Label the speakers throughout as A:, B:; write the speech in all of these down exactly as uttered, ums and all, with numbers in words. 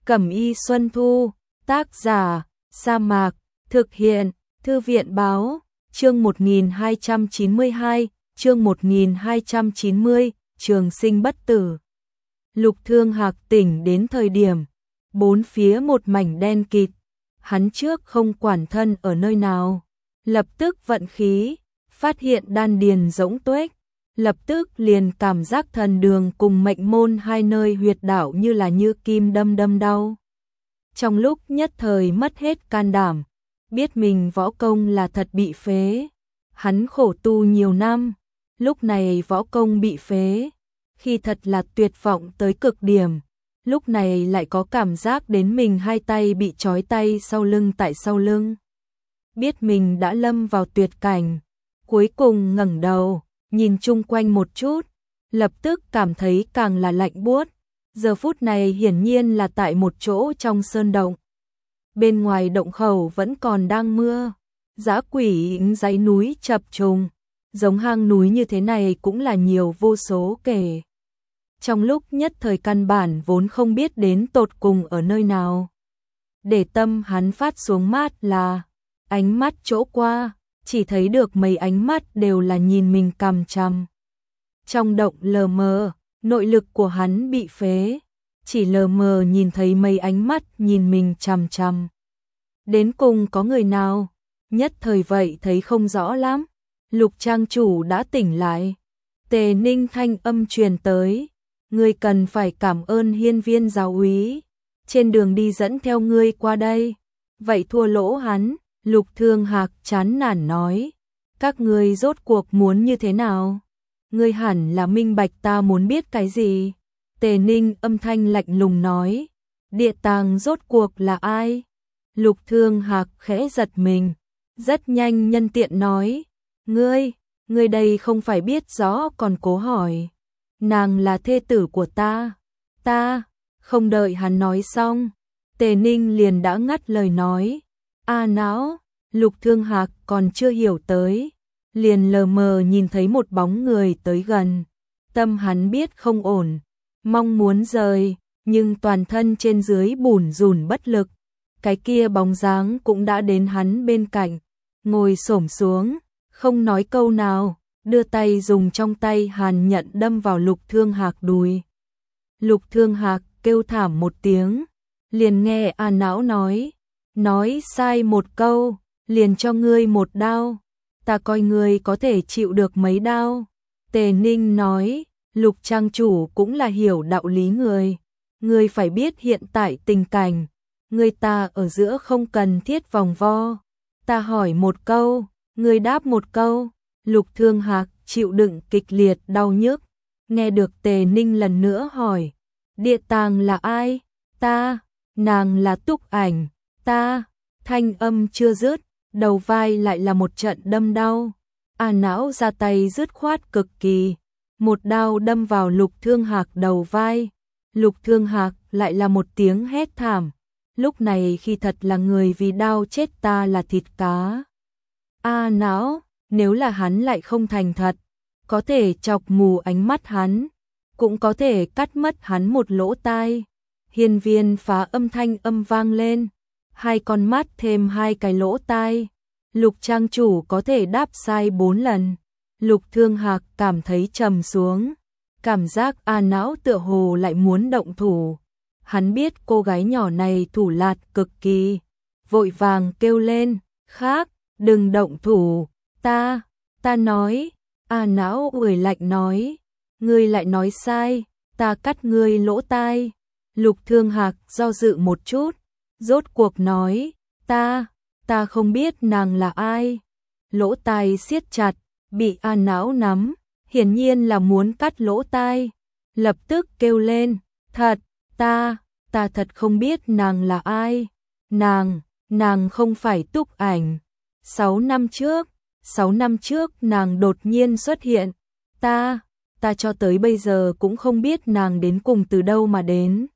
A: Cẩm y Xuân Thu, tác giả, Sa Mạc, thực hiện, Thư viện báo, chương một nghìn hai trăm chín mươi hai, chương một nghìn hai trăm chín mươi, trường sinh bất tử. Lục Thương Hạc tỉnh đến thời điểm, bốn phía một mảnh đen kịt, hắn trước không quản thân ở nơi nào, lập tức vận khí, phát hiện đan điền rỗng tuếch, lập tức liền cảm giác thần đường cùng mệnh môn hai nơi huyệt đạo như là như kim đâm đâm đau. Trong lúc nhất thời mất hết can đảm, biết mình võ công là thật bị phế, hắn khổ tu nhiều năm, lúc này võ công bị phế, khi thật là tuyệt vọng tới cực điểm, lúc này lại có cảm giác đến mình hai tay bị trói tay sau lưng tại sau lưng. Biết mình đã lâm vào tuyệt cảnh, cuối cùng ngẩng đầu, nhìn chung quanh một chút, lập tức cảm thấy càng là lạnh buốt. Giờ phút này hiển nhiên là tại một chỗ trong sơn động. Bên ngoài động khẩu vẫn còn đang mưa, dã quỷ dãy núi chập trùng, giống hang núi như thế này cũng là nhiều vô số kể. Trong lúc nhất thời căn bản vốn không biết đến tột cùng ở nơi nào. Để tâm hắn phát xuống mát là, ánh mắt chỗ qua, chỉ thấy được mấy ánh mắt đều là nhìn mình cằm chằm. Trong động lờ mờ, nội lực của hắn bị phế, chỉ lờ mờ nhìn thấy mấy ánh mắt nhìn mình chằm chằm. Đến cùng có người nào, nhất thời vậy thấy không rõ lắm. Lục trang chủ đã tỉnh lại, Tề Ninh thanh âm truyền tới, ngươi cần phải cảm ơn Hiên Viên giáo úy, trên đường đi dẫn theo ngươi qua đây, vậy thua lỗ hắn. Lục Thương Hạc chán nản nói, các ngươi rốt cuộc muốn như thế nào? Ngươi hẳn là minh bạch ta muốn biết cái gì? Tề Ninh âm thanh lạnh lùng nói, địa tàng rốt cuộc là ai? Lục Thương Hạc khẽ giật mình, rất nhanh nhân tiện nói, ngươi, ngươi đây không phải biết rõ còn cố hỏi. Nàng là thê tử của ta, ta, không đợi hắn nói xong, Tề Ninh liền đã ngắt lời nói. A não, Lục Thương Hạc còn chưa hiểu tới, liền lờ mờ nhìn thấy một bóng người tới gần, tâm hắn biết không ổn, mong muốn rời, nhưng toàn thân trên dưới bủn rủn bất lực, cái kia bóng dáng cũng đã đến hắn bên cạnh, ngồi xổm xuống, không nói câu nào, đưa tay dùng trong tay hàn nhận đâm vào Lục Thương Hạc đùi. Lục Thương Hạc kêu thảm một tiếng, liền nghe A não nói, nói sai một câu, liền cho ngươi một đao, ta coi ngươi có thể chịu được mấy đao. Tề Ninh nói, Lục trang chủ cũng là hiểu đạo lý người, ngươi phải biết hiện tại tình cảnh, ngươi ta ở giữa không cần thiết vòng vo, ta hỏi một câu, ngươi đáp một câu. Lục Thương Hạc chịu đựng kịch liệt đau nhức, nghe được Tề Ninh lần nữa hỏi, địa tàng là ai? Ta, nàng là Túc Ảnh. Ta, thanh âm chưa dứt, đầu vai lại là một trận đâm đau. A não ra tay dứt khoát cực kỳ, một đao đâm vào Lục Thương Hạc đầu vai. Lục Thương Hạc lại là một tiếng hét thảm, lúc này khi thật là người vì đao chết ta là thịt cá. A não, nếu là hắn lại không thành thật, có thể chọc mù ánh mắt hắn, cũng có thể cắt mất hắn một lỗ tai. Hiên Viên phá âm thanh âm vang lên, hai con mắt thêm hai cái lỗ tai. Lục trang chủ có thể đáp sai bốn lần. Lục Thương Hạc cảm thấy trầm xuống, cảm giác A não tựa hồ lại muốn động thủ. Hắn biết cô gái nhỏ này thủ lạt cực kỳ, vội vàng kêu lên, khác, đừng động thủ, ta, ta nói. A não uể lạnh nói, ngươi lại nói sai, ta cắt ngươi lỗ tai. Lục Thương Hạc do dự một chút, rốt cuộc nói, ta, ta không biết nàng là ai. Lỗ tai siết chặt, bị A não nắm, hiển nhiên là muốn cắt lỗ tai. Lập tức kêu lên, thật, ta, ta thật không biết nàng là ai. Nàng, nàng không phải Túc Ảnh. Sáu năm trước, sáu năm trước nàng đột nhiên xuất hiện. Ta, ta cho tới bây giờ cũng không biết nàng đến cùng từ đâu mà đến.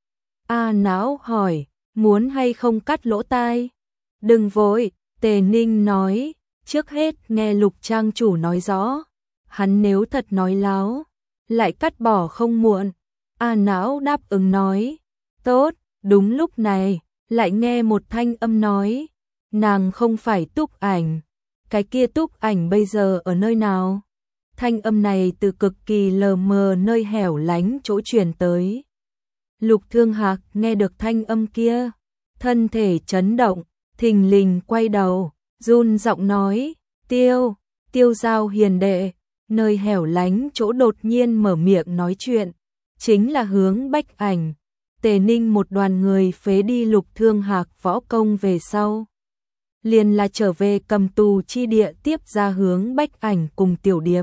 A: A não hỏi, muốn hay không cắt lỗ tai? Đừng vội, Tề Ninh nói, trước hết nghe Lục trang chủ nói rõ, hắn nếu thật nói láo, lại cắt bỏ không muộn. A não đáp ứng nói, tốt, Đúng lúc này, lại nghe một thanh âm nói, nàng không phải Túc Ảnh, cái kia Túc Ảnh bây giờ ở nơi nào? Thanh âm này từ cực kỳ lờ mờ nơi hẻo lánh chỗ truyền tới. Lục Thương Hạc nghe được thanh âm kia, thân thể chấn động, thình lình quay đầu, run giọng nói, Tiêu, Tiêu Giao hiền đệ, nơi hẻo lánh chỗ đột nhiên mở miệng nói chuyện, chính là Hướng Bách Ảnh. Tề Ninh một đoàn người phế đi Lục Thương Hạc võ công về sau, liền là trở về cầm tù chi địa tiếp ra Hướng Bách Ảnh cùng Tiểu Điệp.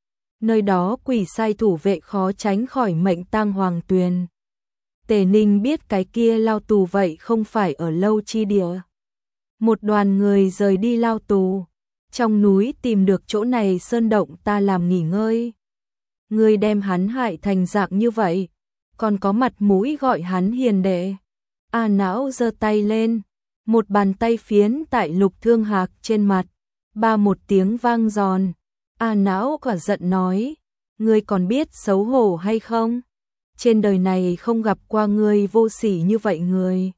A: Nơi đó quỷ sai thủ vệ khó tránh khỏi mệnh tang hoàng tuyền. Tề Ninh biết cái kia lao tù vậy không phải ở lâu chi địa. Một đoàn người rời đi lao tù, trong núi tìm được chỗ này sơn động ta làm nghỉ ngơi. Người đem hắn hại thành dạng như vậy, còn có mặt mũi gọi hắn hiền đệ. A Não giơ tay lên, một bàn tay phiến tại Lục Thương Hạc trên mặt, ba một tiếng vang giòn. A Não quả giận nói, ngươi còn biết xấu hổ hay không? Trên đời này không gặp qua người vô sỉ như vậy người.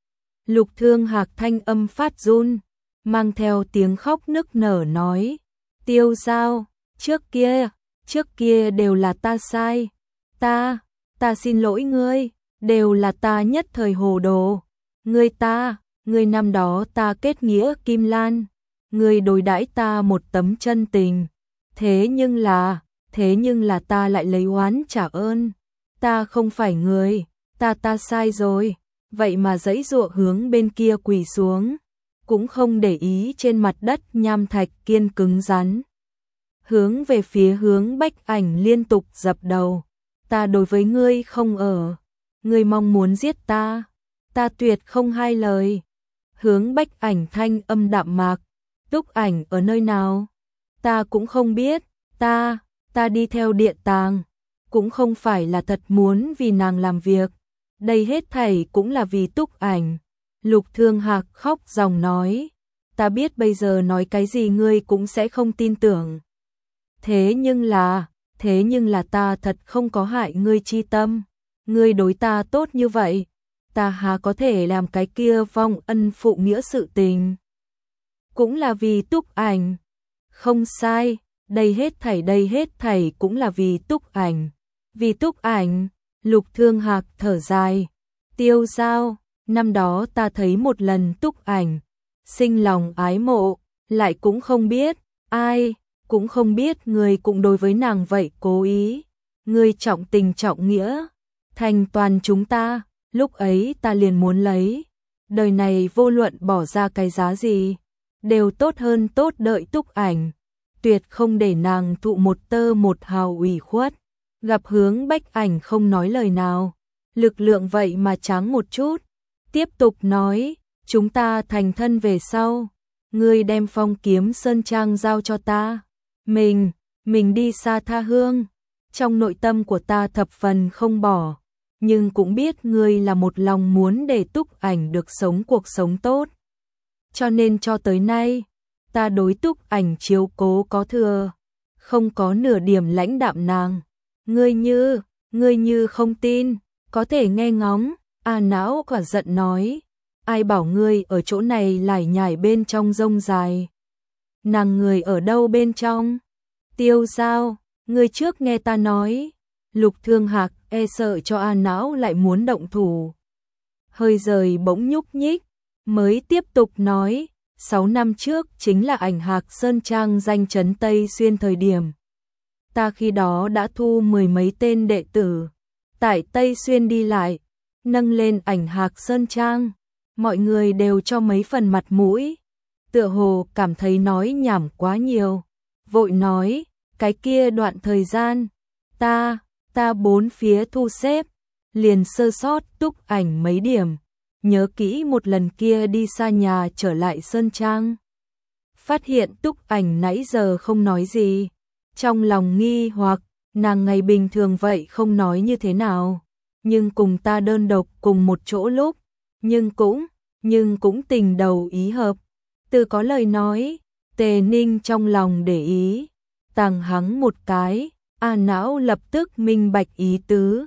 A: Lục Thương Hạc thanh âm phát run, mang theo tiếng khóc nức nở nói, Tiêu Giao, trước kia, trước kia đều là ta sai, ta, ta xin lỗi ngươi, đều là ta nhất thời hồ đồ, ngươi ta, ngươi năm đó ta kết nghĩa Kim Lan, ngươi đối đãi ta một tấm chân tình, thế nhưng là, thế nhưng là ta lại lấy oán trả ơn, ta không phải người, ta ta sai rồi, vậy mà giãy giụa hướng bên kia quỳ xuống, cũng không để ý trên mặt đất nham thạch kiên cứng rắn. Hướng về phía Hướng Bách Ảnh liên tục dập đầu, ta đối với ngươi không ở, ngươi mong muốn giết ta, ta tuyệt không hai lời. Hướng Bách Ảnh thanh âm đạm mạc, Túc Ảnh ở nơi nào? Ta cũng không biết, ta, ta đi theo Điện Tàng, cũng không phải là thật muốn vì nàng làm việc, đây hết thảy cũng là vì Túc Ảnh. Lục Thương Hạc khóc ròng nói, ta biết bây giờ nói cái gì ngươi cũng sẽ không tin tưởng. Thế nhưng là, thế nhưng là ta thật không có hại ngươi chi tâm, ngươi đối ta tốt như vậy, ta há có thể làm cái kia vong ân phụ nghĩa sự tình. Cũng là vì Túc Ảnh. Không sai, đây hết thảy đây hết thảy cũng là vì Túc Ảnh. Vì Túc Ảnh, Lục Thương Hạc thở dài, Tiêu Giao, năm đó ta thấy một lần Túc Ảnh, sinh lòng ái mộ, lại cũng không biết, ai, cũng không biết người cũng đối với nàng vậy cố ý, người trọng tình trọng nghĩa, thành toàn chúng ta, lúc ấy ta liền muốn lấy, đời này vô luận bỏ ra cái giá gì, đều tốt hơn tốt đợi Túc Ảnh, tuyệt không để nàng thụ một tơ một hào ủy khuất. Gặp Hướng Bách Ảnh không nói lời nào, lực lượng vậy mà tráng một chút, tiếp tục nói, chúng ta thành thân về sau, ngươi đem Phong Kiếm Sơn Trang giao cho ta, mình, mình đi xa tha hương, trong nội tâm của ta thập phần không bỏ, nhưng cũng biết ngươi là một lòng muốn để Túc Ảnh được sống cuộc sống tốt. Cho nên cho tới nay, ta đối Túc Ảnh chiếu cố có thừa, không có nửa điểm lãnh đạm nàng. Ngươi như, ngươi như không tin, có thể nghe ngóng. A Não quả giận nói, ai bảo ngươi ở chỗ này lải nhải bên trong rông dài. Nàng người ở đâu bên trong? Tiêu Giao, ngươi trước nghe ta nói. Lục Thương Hạc e sợ cho A Não lại muốn động thủ. Hơi rời bỗng nhúc nhích, mới tiếp tục nói, sáu năm trước chính là Ảnh Hạc Sơn Trang danh chấn Tây Xuyên thời điểm. Ta khi đó đã thu mười mấy tên đệ tử, tại Tây Xuyên đi lại, nâng lên Ảnh Hạc Sơn Trang, mọi người đều cho mấy phần mặt mũi, tựa hồ cảm thấy nói nhảm quá nhiều, vội nói, cái kia đoạn thời gian, ta, ta bốn phía thu xếp, liền sơ sót Túc Ảnh mấy điểm, nhớ kỹ một lần kia đi xa nhà trở lại Sơn Trang. Phát hiện Túc Ảnh nãy giờ không nói gì. Trong lòng nghi hoặc, nàng ngày bình thường vậy không nói như thế nào, nhưng cùng ta đơn độc cùng một chỗ lúc, nhưng cũng, nhưng cũng tình đầu ý hợp. Từ có lời nói, Tề Ninh trong lòng để ý, tàng hắng một cái, A Não lập tức minh bạch ý tứ,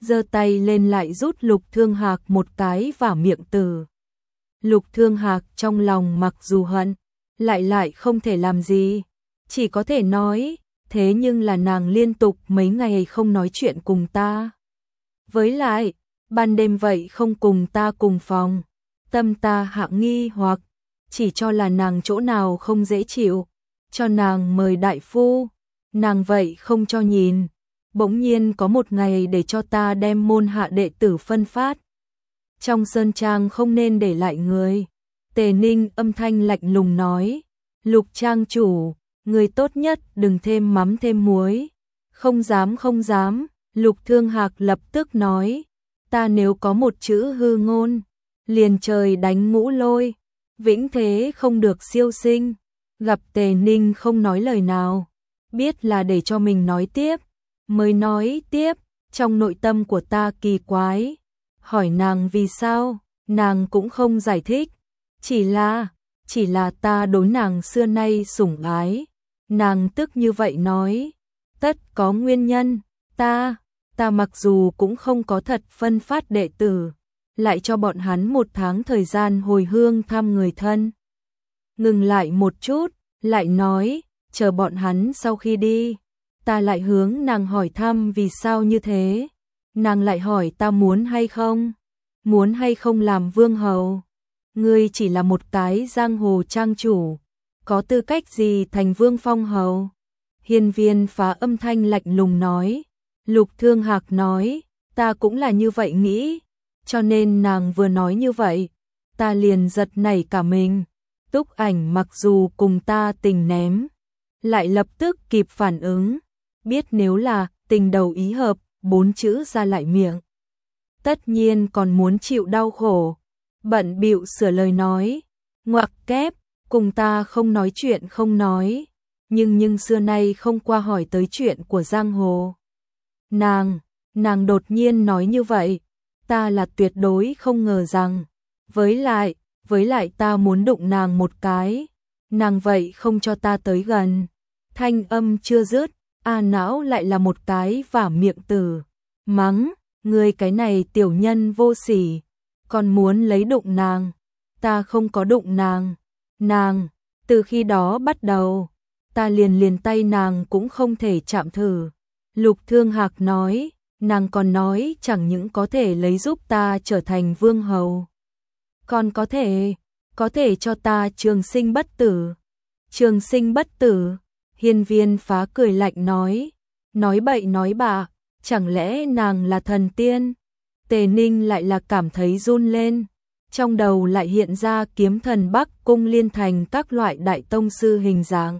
A: giơ tay lên lại rút Lục Thương Hạc một cái vào miệng từ. Lục Thương Hạc trong lòng mặc dù hận, lại lại không thể làm gì, chỉ có thể nói, thế nhưng là nàng liên tục mấy ngày không nói chuyện cùng ta. Với lại, ban đêm vậy không cùng ta cùng phòng, tâm ta hạng nghi hoặc, chỉ cho là nàng chỗ nào không dễ chịu, cho nàng mời đại phu, nàng vậy không cho nhìn, bỗng nhiên có một ngày để cho ta đem môn hạ đệ tử phân phát. Trong sơn trang không nên để lại người. Tề Ninh âm thanh lạnh lùng nói, Lục trang chủ, người tốt nhất đừng thêm mắm thêm muối. Không dám không dám, Lục Thương Hạc lập tức nói, ta nếu có một chữ hư ngôn, liền trời đánh ngũ lôi, vĩnh thế không được siêu sinh. Gặp Tề Ninh không nói lời nào, biết là để cho mình nói tiếp, mới nói tiếp, trong nội tâm của ta kỳ quái, hỏi nàng vì sao, nàng cũng không giải thích, chỉ là, chỉ là ta đối nàng xưa nay sủng ái, nàng tức như vậy nói, tất có nguyên nhân, ta, ta mặc dù cũng không có thật phân phát đệ tử, lại cho bọn hắn một tháng thời gian hồi hương thăm người thân. Ngừng lại một chút, lại nói, chờ bọn hắn sau khi đi, ta lại hướng nàng hỏi thăm vì sao như thế, nàng lại hỏi ta muốn hay không, muốn hay không làm vương hầu. Ngươi chỉ là một cái giang hồ trang chủ, có tư cách gì thành vương phong hầu? Hiên Viên Phá âm thanh lạnh lùng nói. Lục Thương Hạc nói, ta cũng là như vậy nghĩ, cho nên nàng vừa nói như vậy, ta liền giật nảy cả mình. Túc Ảnh mặc dù cùng ta tình ném, lại lập tức kịp phản ứng, biết nếu là tình đầu ý hợp, bốn chữ ra lại miệng, tất nhiên còn muốn chịu đau khổ. Bận bịu sửa lời nói, ngoặc kép, cùng ta không nói chuyện không nói, nhưng nhưng xưa nay không qua hỏi tới chuyện của giang hồ. Nàng, nàng đột nhiên nói như vậy, ta là tuyệt đối không ngờ rằng, với lại, với lại ta muốn đụng nàng một cái, nàng vậy không cho ta tới gần. Thanh âm chưa dứt, A Não lại là một cái vả miệng tử, mắng, ngươi cái này tiểu nhân vô sỉ, còn muốn lấy đụng nàng, ta không có đụng nàng, nàng, từ khi đó bắt đầu, ta liền liền tay nàng cũng không thể chạm thử. Lục Thương Hạc nói, nàng còn nói chẳng những có thể lấy giúp ta trở thành vương hầu, còn có thể, có thể cho ta trường sinh bất tử. Trường sinh bất tử, Hiên Viên Phá cười lạnh nói, nói bậy nói bạ, chẳng lẽ nàng là thần tiên? Tề Ninh lại là cảm thấy run lên, trong đầu lại hiện ra Kiếm Thần Bắc Cung Liên Thành các loại đại tông sư hình dạng.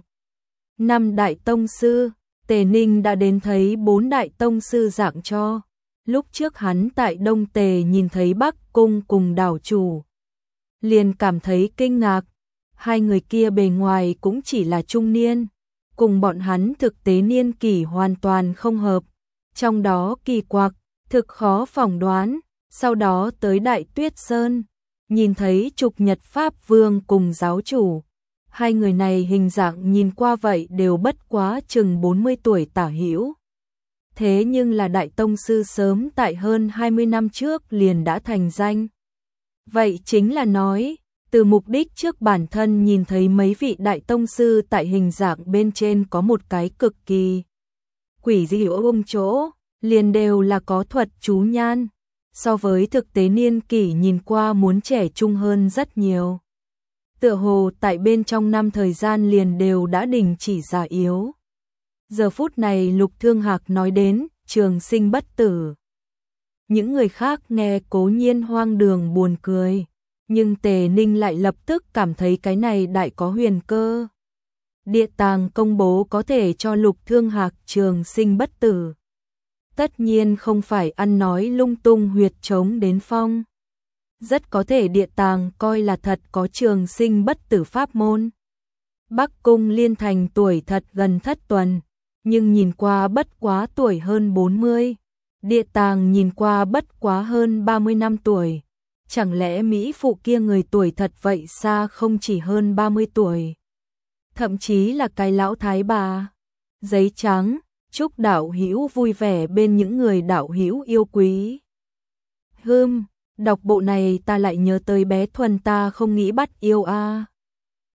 A: Năm đại tông sư, Tề Ninh đã đến thấy bốn đại tông sư dạng cho. Lúc trước hắn tại Đông Tề nhìn thấy Bắc Cung cùng đảo chủ, liền cảm thấy kinh ngạc, hai người kia bề ngoài cũng chỉ là trung niên, cùng bọn hắn thực tế niên kỷ hoàn toàn không hợp, trong đó kỳ quặc, thực khó phỏng đoán. Sau đó tới Đại Tuyết Sơn, nhìn thấy Trục Nhật Pháp Vương cùng giáo chủ, hai người này hình dạng nhìn qua vậy đều bất quá chừng bốn mươi tuổi tả hữu. Thế nhưng là đại tông sư sớm tại hơn hai mươi năm trước liền đã thành danh. Vậy chính là nói, từ mục đích trước bản thân nhìn thấy mấy vị đại tông sư tại hình dạng bên trên có một cái cực kỳ quỷ dị ôm chỗ, liền đều là có thuật chú nhan, so với thực tế niên kỷ nhìn qua muốn trẻ trung hơn rất nhiều. Tựa hồ tại bên trong năm thời gian liền đều đã đình chỉ già yếu. Giờ phút này Lục Thương Hạc nói đến trường sinh bất tử. Những người khác nghe cố nhiên hoang đường buồn cười, nhưng Tề Ninh lại lập tức cảm thấy cái này đại có huyền cơ. Địa tàng công bố có thể cho Lục Thương Hạc trường sinh bất tử. Tất nhiên không phải ăn nói lung tung huyệt trống đến phong. Rất có thể địa tàng coi là thật có trường sinh bất tử pháp môn. Bắc Cung Liên Thành tuổi thật gần thất tuần, nhưng nhìn qua bất quá tuổi hơn bốn mươi. Địa tàng nhìn qua bất quá hơn ba mươi năm tuổi. Chẳng lẽ Mỹ phụ kia người tuổi thật vậy xa không chỉ hơn ba mươi tuổi. Thậm chí là cái lão thái bà. Giấy trắng, chúc đạo hữu vui vẻ bên những người đạo hữu yêu quý. Hừm, đọc bộ này ta lại nhớ tới bé Thuần ta không nghĩ bắt yêu a.